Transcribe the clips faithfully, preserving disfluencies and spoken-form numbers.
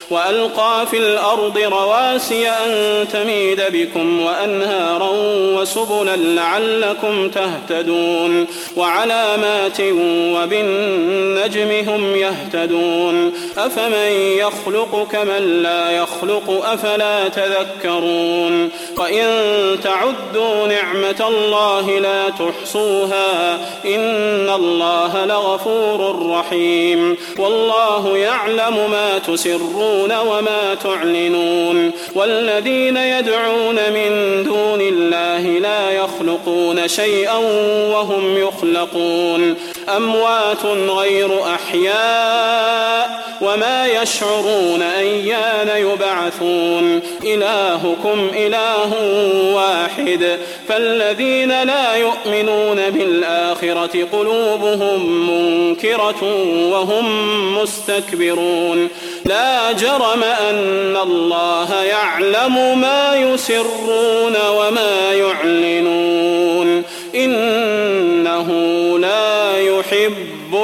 وألقى في الأرض رواسي أن تميد بكم وأنهارا وسبلا لعلكم تهتدون وعلامات وبالنجم هم يهتدون أفمن يخلق كمن لا يخلق أفلا تذكرون وإن تعدوا نعمة الله لا تحصوها إن الله لغفور رحيم والله يعلم ما تسرون وما تعلنون والذين يدعون من دون الله لا يخلقون شيئا وهم يخلقون أموات غير أحياء وما يشعرون أيان يبعثون إلهكم إله واحد فالذين لا يؤمنون بالآخرة قلوبهم منكرة وهم مستكبرون لا جرم أن الله يعلم ما يسرون وما يعلنون إنه لا يحب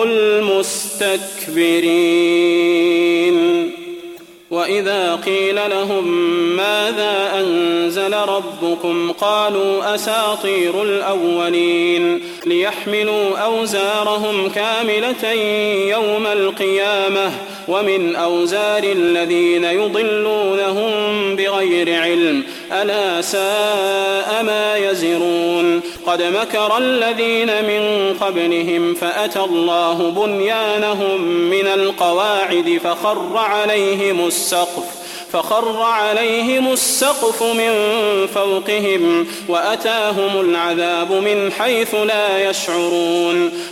المستكبرين وإذا قيل لهم ماذا أنزل ربكم قالوا أساطير الأولين ليحملوا أوزارهم كاملة يوم القيامة ومن أوزار الذين يضلونهم بغير علم ألا ساء ما يزرون قد مكر الذين من قبلهم فأتى الله بنيانهم من القواعد فخر عليهم السقف فخر عليهم السقف من فوقهم وأتاهم العذاب من حيث لا يشعرون